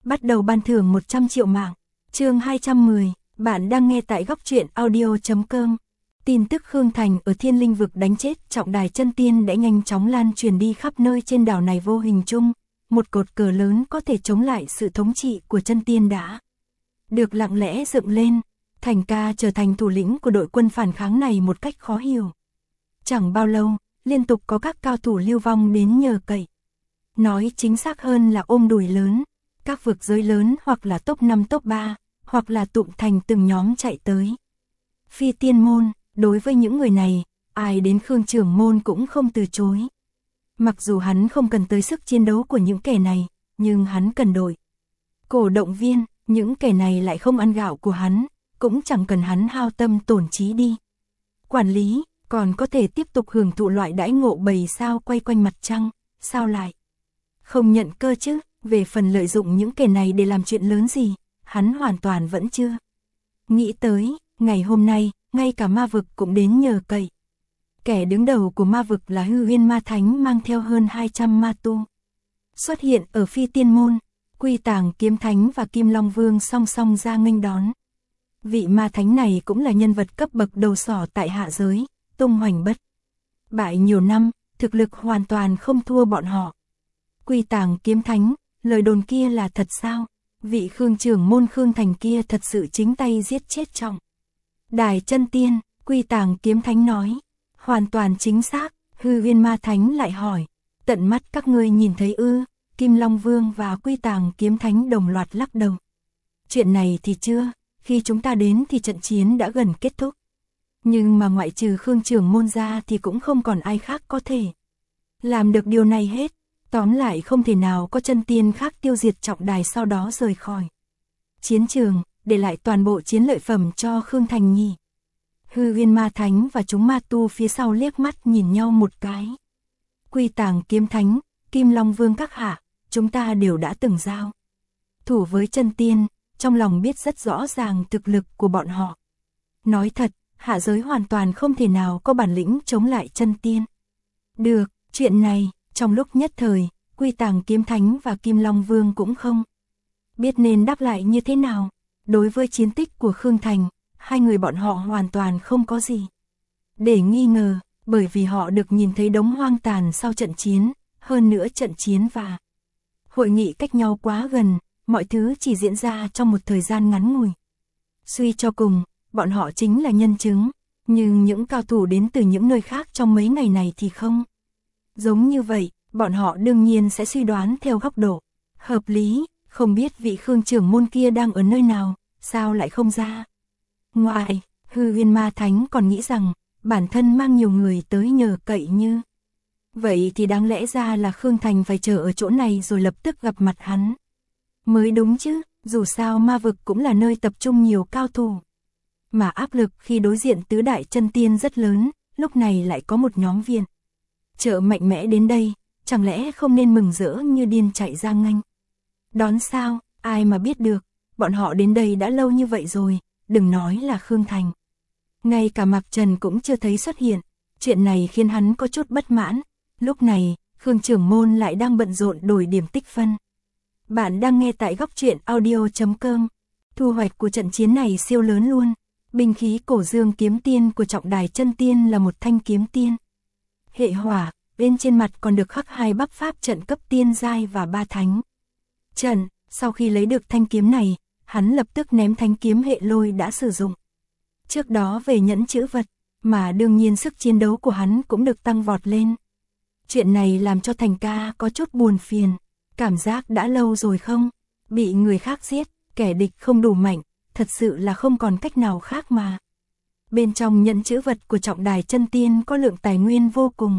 bắt đầu ban thưởng 100 triệu mạng. Chương 210, bạn đang nghe tại góc truyện audio.com. Tin tức Khương Thành ở Thiên Linh vực đánh chết trọng đài chân tiên đã nhanh chóng lan truyền đi khắp nơi trên đảo này vô hình chung. Một cột cờ lớn có thể chống lại sự thống trị của chân tiên đã được lặng lẽ dựng lên. Thành ca trở thành thủ lĩnh của đội quân phản kháng này một cách khó hiểu. Chẳng bao lâu, liên tục có các cao thủ lưu vong đến nhờ cậy. Nói chính xác hơn là ôm đùi lớn, các vực giới lớn hoặc là top 5 top 3, hoặc là tụm thành từng nhóm chạy tới. Phi tiên môn, đối với những người này, ai đến Khương trưởng môn cũng không từ chối. Mặc dù hắn không cần tới sức chiến đấu của những kẻ này, nhưng hắn cần đội cổ động viên, những kẻ này lại không ăn gạo của hắn, cũng chẳng cần hắn hao tâm tổn trí đi quản lý, còn có thể tiếp tục hưởng thụ loại đãi ngộ 7 sao quay quanh mặt trăng, sao lại không nhận cơ chứ? Về phần lợi dụng những kẻ này để làm chuyện lớn gì, hắn hoàn toàn vẫn chưa nghĩ tới. Ngày hôm nay, ngay cả ma vực cũng đến nhờ cậy. Kẻ đứng đầu của ma vực là Hư Huyên Ma Thánh mang theo hơn 200 ma tu. Xuất hiện ở Phi Tiên Môn, Quy Tàng Kiếm Thánh và Kim Long Vương song song ra nghênh đón. Vị ma thánh này cũng là nhân vật cấp bậc đầu sỏ tại hạ giới, tung hoành bất bại nhiều năm, thực lực hoàn toàn không thua bọn họ. Quy Tàng Kiếm Thánh, lời đồn kia là thật sao? Vị Khương trưởng môn Khương Thành kia thật sự chính tay giết chết trọng đài chân tiên, Quy Tàng Kiếm Thánh nói. Hoàn toàn chính xác, Hư Huyên Ma Thánh lại hỏi. Tận mắt các ngươi nhìn thấy ư? Kim Long Vương và Quy Tàng Kiếm Thánh đồng loạt lắc đầu. Chuyện này thì chưa, khi chúng ta đến thì trận chiến đã gần kết thúc. Nhưng mà ngoại trừ Khương trưởng môn ra thì cũng không còn ai khác có thể làm được điều này hết. Tóm lại không thể nào có chân tiên khác tiêu diệt trọng đài sau đó rời khỏi chiến trường, để lại toàn bộ chiến lợi phẩm cho Khương Thành nhỉ. Hư Huyên Ma Thánh và chúng ma tu phía sau liếc mắt nhìn nhau một cái. Quy Tàng Kiếm Thánh, Kim Long Vương các hạ, chúng ta đều đã từng giao thủ với chân tiên, trong lòng biết rất rõ ràng thực lực của bọn họ. Nói thật, hạ giới hoàn toàn không thể nào có bản lĩnh chống lại chân tiên. Được, chuyện này, trong lúc nhất thời, Quy Tàng Kiếm Thánh và Kim Long Vương cũng không biết nên đáp lại như thế nào. Đối với chiến tích của Khương Thành, hai người bọn họ hoàn toàn không có gì để nghi ngờ, bởi vì họ được nhìn thấy đống hoang tàn sau trận chiến, hơn nữa trận chiến và hội nghị cách nhau quá gần, mọi thứ chỉ diễn ra trong một thời gian ngắn ngủi. Suy cho cùng, bọn họ chính là nhân chứng, nhưng những cao thủ đến từ những nơi khác trong mấy ngày này thì không giống như vậy, bọn họ đương nhiên sẽ suy đoán theo góc độ hợp lý, không biết vị Khương trưởng môn kia đang ở nơi nào, sao lại không ra ngoài. Hư Huyên Ma Thánh còn nghĩ rằng bản thân mang nhiều người tới nhờ cậy như vậy thì đáng lẽ ra là Khương Thành phải chờ ở chỗ này rồi lập tức gặp mặt hắn mới đúng chứ, dù sao ma vực cũng là nơi tập trung nhiều cao thủ, mà áp lực khi đối diện tứ đại chân tiên rất lớn, lúc này lại có một nhóm viện trợ mạnh mẽ đến đây, chẳng lẽ không nên mừng rỡ như điên chạy ra nghênh đón sao? Ai mà biết được, bọn họ đến đây đã lâu như vậy rồi, đừng nói là Khương Thành. Ngay cả Mạc Trần cũng chưa thấy xuất hiện, chuyện này khiến hắn có chút bất mãn. Lúc này, Khương trưởng môn lại đang bận rộn đổi điểm tích phân. Bạn đang nghe tại góc truyện audio.com. Thu hoạch của trận chiến này siêu lớn luôn. Binh khí cổ dương kiếm tiên của trọng đài chân tiên là một thanh kiếm tiên hệ hỏa, bên trên mặt còn được khắc 2 bắp pháp trận cấp tiên giai và 3 thánh trận. Sau khi lấy được thanh kiếm này, hắn lập tức ném thanh kiếm hệ lôi đã sử dụng trước đó về nhẫn chữ vật, mà đương nhiên sức chiến đấu của hắn cũng được tăng vọt lên. Chuyện này làm cho Thành ca có chút buồn phiền, cảm giác đã lâu rồi không bị người khác giết, kẻ địch không đủ mạnh, thật sự là không còn cách nào khác mà. Bên trong nhẫn chữ vật của trọng đài chân tiên có lượng tài nguyên vô cùng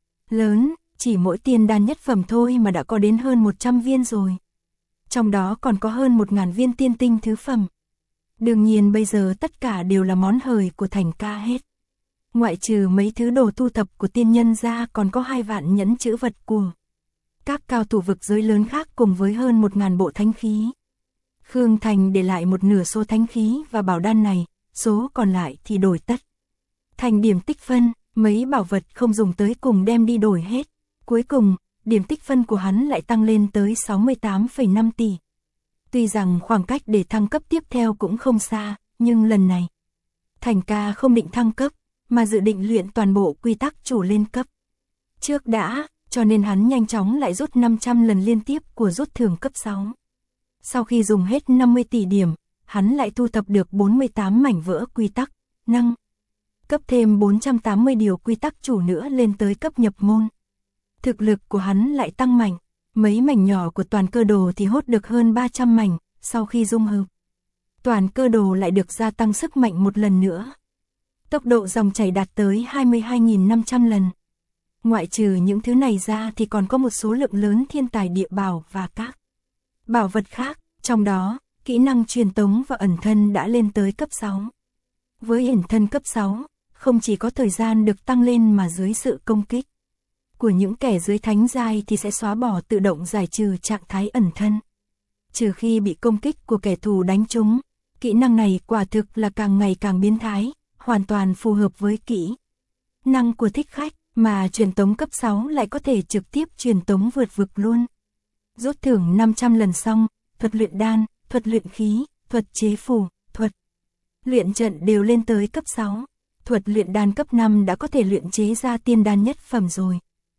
lớn, chỉ mỗi tiên đan nhất phẩm thôi mà đã có đến hơn 100 viên rồi. Trong đó còn có hơn 1000 viên tiên tinh thứ phẩm. Đương nhiên bây giờ tất cả đều là món hời của Thành ca hết. Ngoại trừ mấy thứ đồ thu thập của tiên nhân ra, còn có 2 vạn nhẫn chữ vật của các cao thủ vực giới lớn khác cùng với hơn 1000 bộ thánh khí. Khương Thành để lại một nửa số thánh khí và bảo đan này, số còn lại thì đổi tất thành điểm tích phân, mấy bảo vật không dùng tới cùng đem đi đổi hết. Cuối cùng, điểm tích phân của hắn lại tăng lên tới 68,5 tỷ. Tuy rằng khoảng cách để thăng cấp tiếp theo cũng không xa, nhưng lần này, Thành ca không định thăng cấp, mà dự định luyện toàn bộ quy tắc chủ lên cấp. Trước đã, cho nên hắn nhanh chóng lại rút 500 lần liên tiếp của rút thưởng cấp 6. Sau khi dùng hết 50 tỷ điểm, hắn lại thu thập được 48 mảnh vỡ quy tắc, nâng cấp thêm 480 điều quy tắc chủ nữa lên tới cấp nhập môn. Thực lực của hắn lại tăng mạnh, mấy mảnh nhỏ của toàn cơ đồ thì hốt được hơn 300 mảnh, sau khi dung hợp, toàn cơ đồ lại được gia tăng sức mạnh một lần nữa. Tốc độ dòng chảy đạt tới 22.500 lần. Ngoại trừ những thứ này ra thì còn có một số lượng lớn thiên tài địa bảo và các bảo vật khác, trong đó, kỹ năng truyền tống và ẩn thân đã lên tới cấp 6. Với ẩn thân cấp 6, không chỉ có thời gian được tăng lên mà dưới sự công kích của những kẻ dưới thánh giai thì sẽ xóa bỏ tự động giải trừ trạng thái ẩn thân. Trừ khi bị công kích của kẻ thù đánh trúng, kỹ năng này quả thực là càng ngày càng biến thái, hoàn toàn phù hợp với kỹ năng của thích khách, mà truyền tống cấp 6 lại có thể trực tiếp truyền tống vượt vực luôn. Rút thưởng 500 lần xong, thuật luyện đan, thuật luyện khí, thuật chế phù, thuật luyện trận đều lên tới cấp 6. Thuật luyện đan cấp 5 đã có thể luyện chế ra tiên đan nhất phẩm rồi.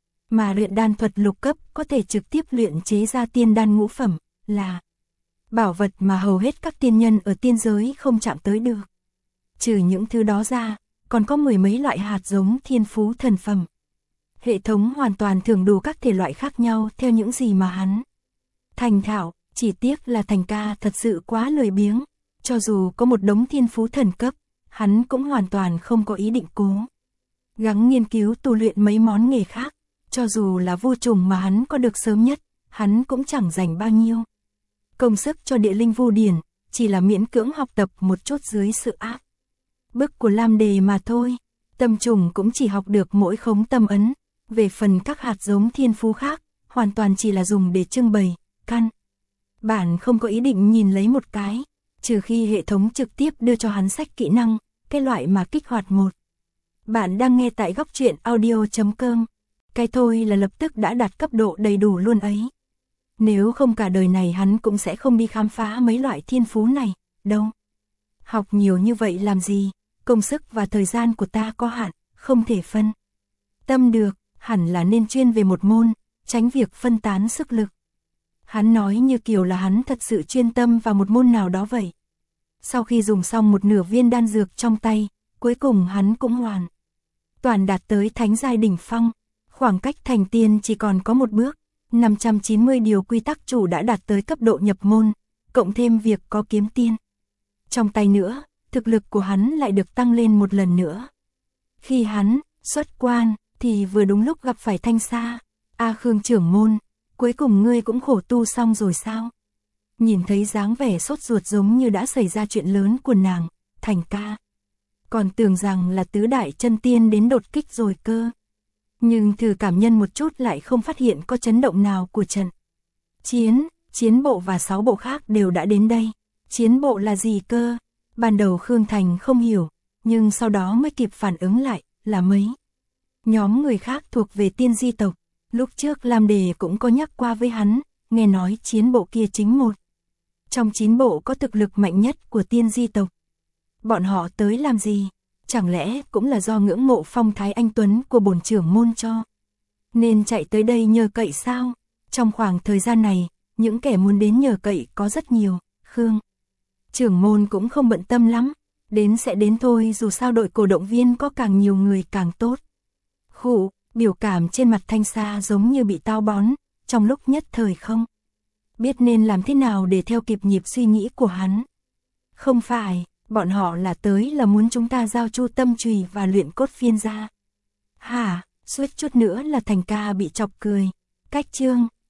Mà luyện đan thuật lục cấp có thể trực tiếp luyện chế ra tiên đan ngũ phẩm, là bảo vật mà hầu hết các tiên nhân ở tiên giới không chạm tới được. Trừ những thứ đó ra, còn có mười mấy loại hạt giống thiên phú thần phẩm. Hệ thống hoàn toàn thưởng đủ các thể loại khác nhau theo những gì mà hắn thành thạo, chỉ tiếc là Thành ca thật sự quá lười biếng. Cho dù có một đống thiên phú thần cấp, hắn cũng hoàn toàn không có ý định cố gắng nghiên cứu tu luyện mấy món nghề khác. Cho dù là vô trùng mà hắn có được sớm nhất, hắn cũng chẳng dành bao nhiêu công sức cho địa linh vu điển, chỉ là miễn cưỡng học tập một chút dưới sự áp bức của Lam Đề mà thôi. Tâm trùng cũng chỉ học được mỗi khống tâm ấn, về phần các hạt giống thiên phú khác, hoàn toàn chỉ là dùng để trưng bày, căn bản không có ý định nhìn lấy một cái, trừ khi hệ thống trực tiếp đưa cho hắn sách kỹ năng, cái loại mà kích hoạt một. Bạn đang nghe tại góc truyện audio.com. Cái thôi là lập tức đã đạt cấp độ đầy đủ luôn ấy. Nếu không cả đời này hắn cũng sẽ không đi khám phá mấy loại thiên phú này, đâu. Học nhiều như vậy làm gì, công sức và thời gian của ta có hạn, không thể phân tâm được, hẳn là nên chuyên về một môn, tránh việc phân tán sức lực. Hắn nói như kiểu là hắn thật sự chuyên tâm vào một môn nào đó vậy. Sau khi dùng xong một nửa viên đan dược trong tay, cuối cùng hắn cũng hoàn toàn đạt tới thánh giai đỉnh phong. Khoảng cách thành tiên chỉ còn có một bước, 590 điều quy tắc chủ đã đạt tới cấp độ nhập môn, cộng thêm việc có kiếm tiên trong tay nữa, thực lực của hắn lại được tăng lên một lần nữa. Khi hắn xuất quan thì vừa đúng lúc gặp phải Thanh Sa. Khương trưởng môn, cuối cùng ngươi cũng khổ tu xong rồi sao? Nhìn thấy dáng vẻ sốt ruột giống như đã xảy ra chuyện lớn của nàng, Thành ca còn tưởng rằng là tứ đại chân tiên đến đột kích rồi cơ. Nhưng thử cảm nhân một chút lại không phát hiện có chấn động nào của trận chiến bộ và 6 bộ khác đều đã đến đây. Chiến bộ là gì cơ? Ban đầu Khương Thành không hiểu, nhưng sau đó mới kịp phản ứng lại, là mấy nhóm người khác thuộc về tiên di tộc. Lúc trước Lam Đề cũng có nhắc qua với hắn, nghe nói chiến bộ kia chính một trong 9 bộ có thực lực mạnh nhất của tiên di tộc. Bọn họ tới làm gì? Chẳng lẽ cũng là do ngưỡng mộ phong thái anh tuấn của bổn trưởng môn cho nên chạy tới đây nhờ cậy sao? Trong khoảng thời gian này, những kẻ muốn đến nhờ cậy có rất nhiều. Khương trưởng môn cũng không bận tâm lắm, đến sẽ đến thôi, dù sao đội cổ động viên có càng nhiều người càng tốt. Khụ, biểu cảm trên mặt Thanh Sa giống như bị táo bón, trong lúc nhất thời không biết nên làm thế nào để theo kịp nhịp suy nghĩ của hắn. Không phải, bọn họ là tới là muốn chúng ta giao chu tâm chùy và luyện cốt phiên ra. Hả, suýt chút nữa là Thành ca bị chọc cười. Cách chương